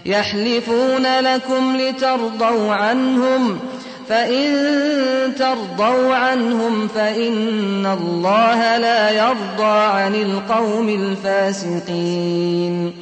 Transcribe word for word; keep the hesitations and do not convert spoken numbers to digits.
يحلفون لكم لترضوا عنهم فإن ترضوا عنهم فإن الله لا يرضى عن القوم الفاسقين